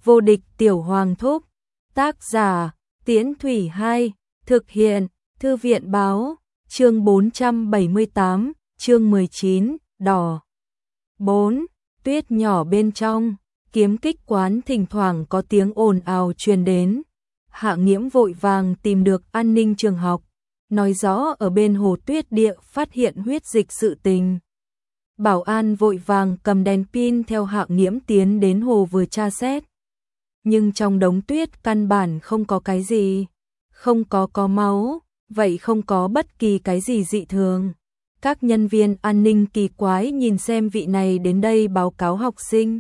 Vô địch tiểu hoàng thúc. Tác giả, Tiễn Thủy 2, thực hiện, Thư viện báo, chương 478, chương 19, đỏ. 4. Tuyết nhỏ bên trong, kiếm kích quán thỉnh thoảng có tiếng ồn ào truyền đến. Hạ Nghiễm vội vàng tìm được an ninh trường học, nói rõ ở bên hồ tuyết địa phát hiện huyết dịch sự tình. Bảo an vội vàng cầm đèn pin theo Hạ Nghiễm tiến đến hồ vừa tra xét. Nhưng trong đống tuyết căn bản không có cái gì, không có máu, vậy không có bất kỳ cái gì dị thường. Các nhân viên an ninh kỳ quái nhìn xem vị này đến đây báo cáo học sinh.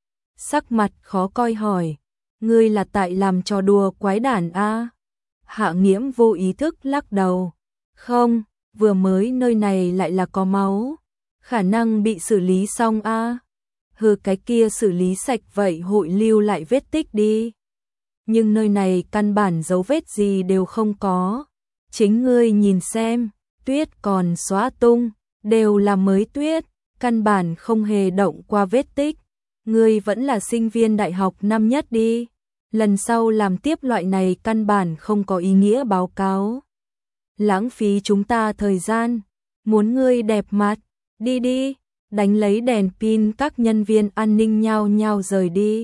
Sắc mặt khó coi hỏi, ngươi là tại làm trò đùa quái đản a? Hạ Nghiễm vô ý thức lắc đầu, không, vừa mới nơi này lại là có máu, khả năng bị xử lý xong a. Hừ, cái kia xử lý sạch vậy hội lưu lại vết tích đi. Nhưng nơi này căn bản dấu vết gì đều không có. Chính ngươi nhìn xem, tuyết còn xóa tung, đều là mới tuyết, căn bản không hề động qua vết tích. Ngươi vẫn là sinh viên đại học năm nhất đi. Lần sau làm tiếp loại này căn bản không có ý nghĩa báo cáo. Lãng phí chúng ta thời gian, muốn ngươi đẹp mặt, đi đi. Đánh lấy đèn pin, các nhân viên an ninh nhao nhao rời đi.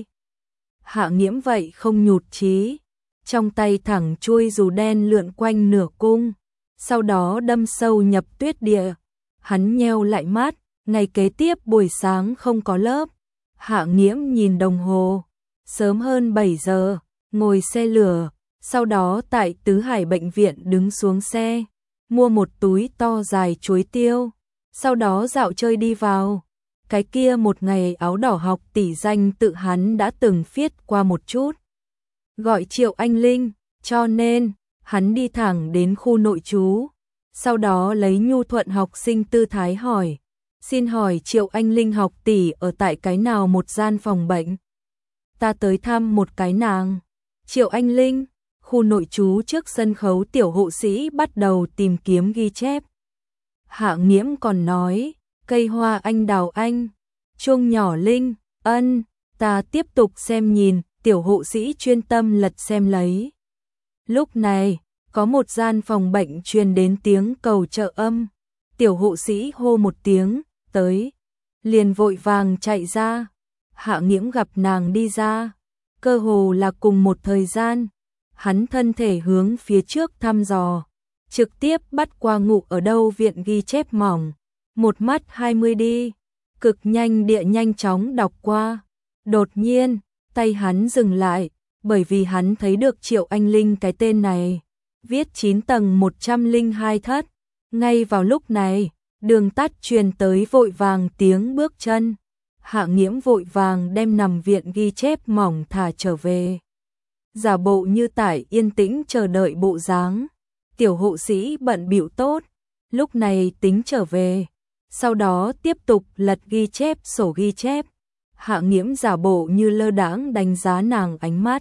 Hạ Nghiễm vậy không nhụt chí, trong tay thẳng chuôi dù đen lượn quanh nửa cung, sau đó đâm sâu nhập tuyết địa. Hắn nheo lại mắt, ngày kế tiếp buổi sáng không có lớp. Hạ Nghiễm nhìn đồng hồ, sớm hơn 7 giờ, ngồi xe lửa, sau đó tại Tứ Hải bệnh viện đứng xuống xe, mua một túi to dài chuối tiêu. Sau đó dạo chơi đi vào. Cái kia một ngày áo đỏ học tỷ danh tự hắn đã từng viết qua một chút. Gọi Triệu Anh Linh, cho nên hắn đi thẳng đến khu nội trú. Sau đó lấy nhu thuận học sinh tư thái hỏi, xin hỏi Triệu Anh Linh học tỷ ở tại cái nào một gian phòng bệnh? Ta tới thăm một cái nàng. Triệu Anh Linh, khu nội trú trước sân khấu tiểu hộ sĩ bắt đầu tìm kiếm ghi chép. Hạ Nghiễm còn nói, cây hoa anh đào anh, chuông nhỏ linh, ân, ta tiếp tục xem nhìn, tiểu hộ sĩ chuyên tâm lật xem lấy. Lúc này, có một gian phòng bệnh truyền đến tiếng cầu trợ âm, tiểu hộ sĩ hô một tiếng, tới, liền vội vàng chạy ra. Hạ Nghiễm gặp nàng đi ra, cơ hồ là cùng một thời gian, hắn thân thể hướng phía trước thăm dò. Trực tiếp bắt qua ngụ ở đâu viện ghi chép mỏng, một mắt 20 đi, cực nhanh địa nhanh chóng đọc qua. Đột nhiên, tay hắn dừng lại, bởi vì hắn thấy được Triệu Anh Linh cái tên này, viết 9 tầng 102 thất. Ngay vào lúc này, đường tắt truyền tới vội vàng tiếng bước chân. Hạ Nghiễm vội vàng đem nằm viện ghi chép mỏng thả trở về. Giả bộ như tại yên tĩnh chờ đợi bộ dáng. Tiểu hộ sĩ bận bịu tốt, lúc này tính trở về, sau đó tiếp tục lật ghi chép sổ ghi chép. Hạ Nghiễm giả bộ như lơ đãng đánh giá nàng ánh mắt.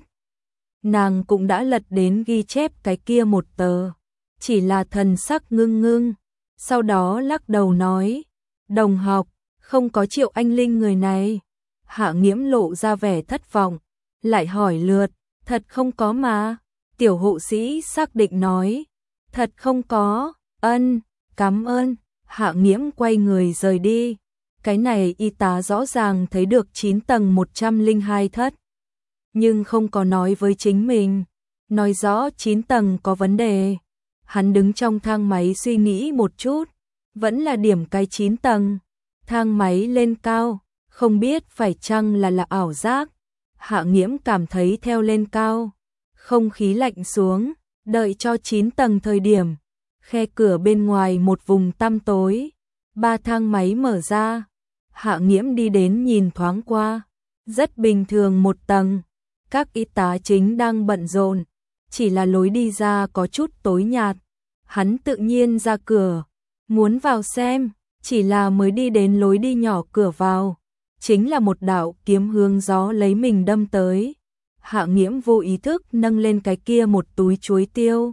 Nàng cũng đã lật đến ghi chép cái kia một tờ, chỉ là thần sắc ngưng ngưng, sau đó lắc đầu nói, đồng học, không có Triệu Anh Linh người này. Hạ Nghiễm lộ ra vẻ thất vọng, lại hỏi lượt, thật không có mà. Tiểu hộ sĩ xác định nói, thật không có, ân, cảm ơn. Hạ Nghiễm quay người rời đi. Cái này y tá rõ ràng thấy được 9 tầng 102 thất, nhưng không có nói với chính mình, nói rõ 9 tầng có vấn đề. Hắn đứng trong thang máy suy nghĩ một chút, vẫn là điểm cái 9 tầng. Thang máy lên cao, không biết phải chăng là ảo giác. Hạ Nghiễm cảm thấy theo lên cao, không khí lạnh xuống. Đợi cho 9 tầng thời điểm, khe cửa bên ngoài một vùng tăm tối, 3 thang máy mở ra. Hạ Nghiễm đi đến nhìn thoáng qua, rất bình thường một tầng, các y tá chính đang bận rộn, chỉ là lối đi ra có chút tối nhạt. Hắn tự nhiên ra cửa, muốn vào xem, chỉ là mới đi đến lối đi nhỏ cửa vào, chính là một đạo kiếm hướng gió lấy mình đâm tới. Hạ Nghiễm vô ý thức nâng lên cái kia một túi chuối tiêu.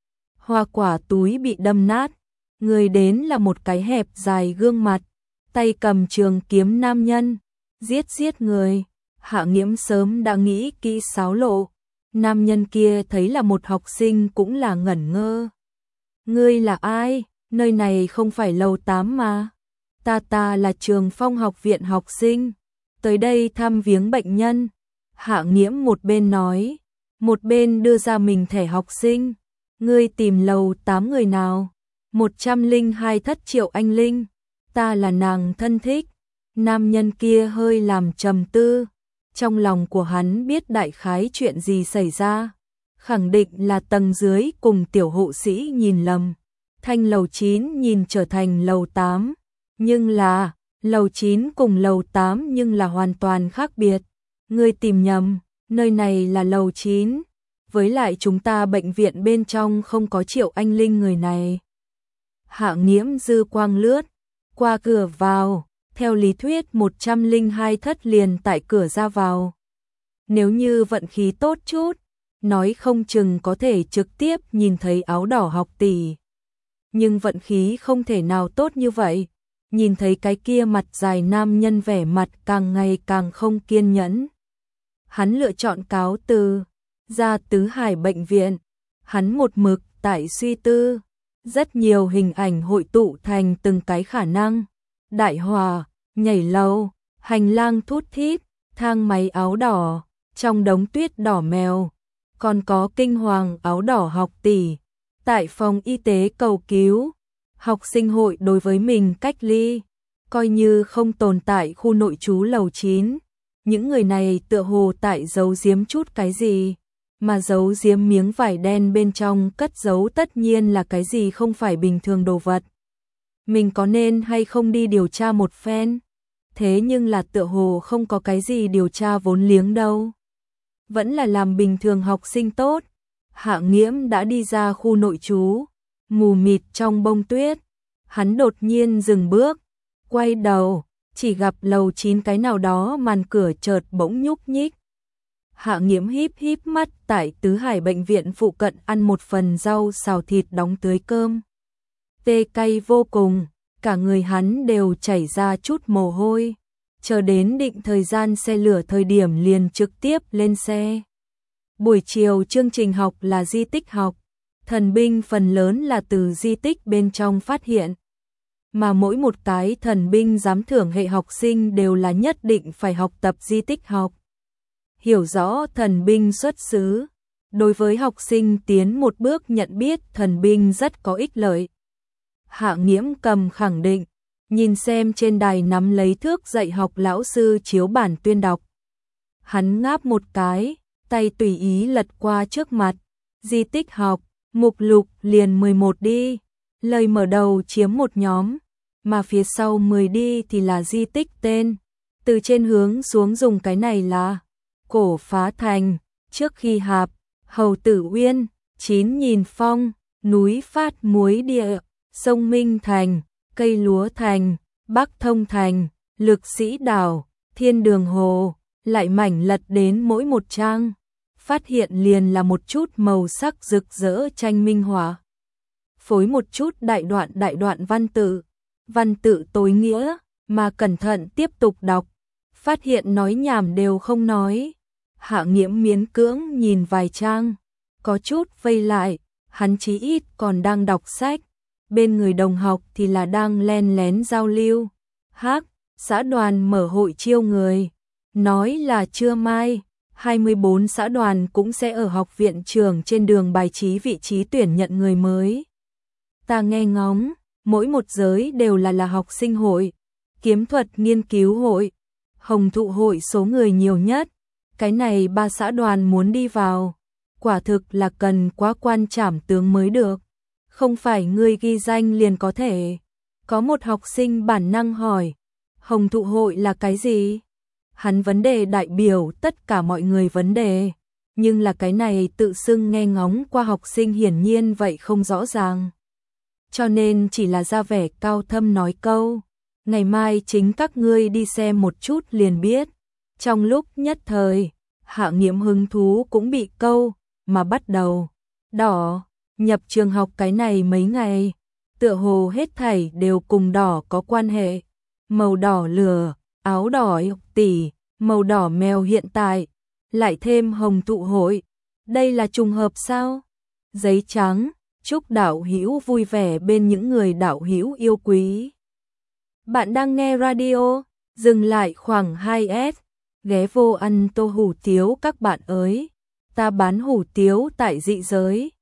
Hoa quả túi bị đâm nát, người đến là một cái hẹp dài gương mặt, tay cầm trường kiếm nam nhân, giết người. Hạ Nghiễm sớm đã nghĩ kỹ xáo lộ. Nam nhân kia thấy là một học sinh cũng là ngẩn ngơ. Ngươi là ai? Nơi này không phải lầu 8 mà. Ta là Trường Phong học viện học sinh. Tới đây thăm viếng bệnh nhân. Hạ Nghiễm một bên nói, một bên đưa ra mình thẻ học sinh. Ngươi tìm lầu 8 người nào? 102 Thất Triệu Anh Linh. Ta là nàng thân thích. Nam nhân kia hơi làm trầm tư. Trong lòng của hắn biết đại khái chuyện gì xảy ra. Khẳng định là tầng dưới cùng tiểu hộ sĩ nhìn lầm. Thanh lầu 9 nhìn trở thành lầu 8. Nhưng là, lầu 9 cùng lầu 8 nhưng là hoàn toàn khác biệt. Ngươi tìm nhầm, nơi này là lầu 9. Với lại chúng ta bệnh viện bên trong không có Triệu Anh Linh người này. Hạ Nghiễm dư quang lướt qua cửa vào, theo lý thuyết 102 thất liền tại cửa ra vào. Nếu như vận khí tốt chút, nói không chừng có thể trực tiếp nhìn thấy áo đỏ học tỷ. Nhưng vận khí không thể nào tốt như vậy, nhìn thấy cái kia mặt dài nam nhân vẻ mặt càng ngày càng không kiên nhẫn. Hắn lựa chọn cáo từ, ra Tứ Hải bệnh viện, hắn một mực tại suy tư. Rất nhiều hình ảnh hội tụ thành từng cái khả năng. Đại hòa, nhảy lầu, hành lang thút thít, thang máy áo đỏ, trong đống tuyết đỏ mèo. Còn có kinh hoàng áo đỏ học tỷ, tại phòng y tế cầu cứu. Học sinh hội đối với mình cách ly, coi như không tồn tại khu nội trú lầu 9. Những người này tựa hồ tại giấu giếm chút cái gì. Mà giấu giếm miếng vải đen bên trong cất giấu tất nhiên là cái gì không phải bình thường đồ vật. Mình có nên hay không đi điều tra một phen? Thế nhưng là tựa hồ không có cái gì điều tra vốn liếng đâu. Vẫn là làm bình thường học sinh tốt. Hạ Nghiễm đã đi ra khu nội trú, mù mịt trong bông tuyết. Hắn đột nhiên dừng bước, quay đầu, chỉ gặp lầu 9 cái nào đó màn cửa chợt bỗng nhúc nhích. Hạ Nghiễm híp híp mắt tại Tứ Hải bệnh viện phụ cận ăn một phần rau xào thịt đóng tưới cơm. Tê cay vô cùng, cả người hắn đều chảy ra chút mồ hôi. Chờ đến định thời gian xe lửa thời điểm liền trực tiếp lên xe. Buổi chiều chương trình học là di tích học, thần binh phần lớn là từ di tích bên trong phát hiện. Mà mỗi một cái thần binh giám thưởng hệ học sinh đều là nhất định phải học tập di tích học. Hiểu rõ thần binh xuất xứ, đối với học sinh tiến một bước nhận biết thần binh rất có ích lợi. Hạ Nghiễm cầm khẳng định, nhìn xem trên đài nắm lấy thước dạy học lão sư chiếu bản tuyên đọc. Hắn ngáp một cái, tay tùy ý lật qua trước mặt, di tích học, mục lục liền 11 đi, lời mở đầu chiếm một nhóm, mà phía sau 10 đi thì là di tích tên, từ trên hướng xuống dùng cái này là Cổ Phá Thành, Trước Khi Hạp, Hầu Tử Uyên, 9 Nhìn Phong, Núi Phát Muối Địa, Sông Minh Thành, Cây Lúa Thành, Bắc Thông Thành, Lực Sĩ Đảo, Thiên Đường Hồ, lại mảnh lật đến mỗi một trang. Phát hiện liền là một chút màu sắc rực rỡ tranh minh họa. Phối một chút đại đoạn văn tự tối nghĩa, mà cẩn thận tiếp tục đọc. Phát hiện nói nhảm đều không nói. Hạ Nghiễm miễn cưỡng nhìn vài trang, có chút vây lại, hắn chí ít còn đang đọc sách, bên người đồng học thì là đang len lén giao lưu. Hắc, xã đoàn mở hội chiêu người, nói là trưa mai, 24 xã đoàn cũng sẽ ở học viện trường trên đường bài trí vị trí tuyển nhận người mới. Ta nghe ngóng, mỗi một giới đều là học sinh hội, kiếm thuật nghiên cứu hội, hồng thụ hội số người nhiều nhất. Cái này 3 xã đoàn muốn đi vào, quả thực là cần quá quan trảm tướng mới được. Không phải ngươi ghi danh liền có thể. Có một học sinh bản năng hỏi, hồng thụ hội là cái gì? Hắn vấn đề đại biểu tất cả mọi người vấn đề, nhưng là cái này tự xưng nghe ngóng qua học sinh hiển nhiên vậy không rõ ràng. Cho nên chỉ là ra vẻ cao thâm nói câu, ngày mai chính các ngươi đi xem một chút liền biết. Trong lúc nhất thời, Hạ Nghiễm hứng thú cũng bị câu, mà bắt đầu. Đỏ, nhập trường học cái này mấy ngày, tựa hồ hết thảy đều cùng đỏ có quan hệ. Màu đỏ lửa, áo đỏ tỷ, màu đỏ mèo hiện tại, lại thêm hồng tụ hội. Đây là trùng hợp sao? Giấy trắng, chúc đạo hữu vui vẻ bên những người đạo hữu yêu quý. Bạn đang nghe radio, dừng lại khoảng 2S, ghé vô ăn tô hủ tiếu các bạn ơi. Ta bán hủ tiếu tại dị giới.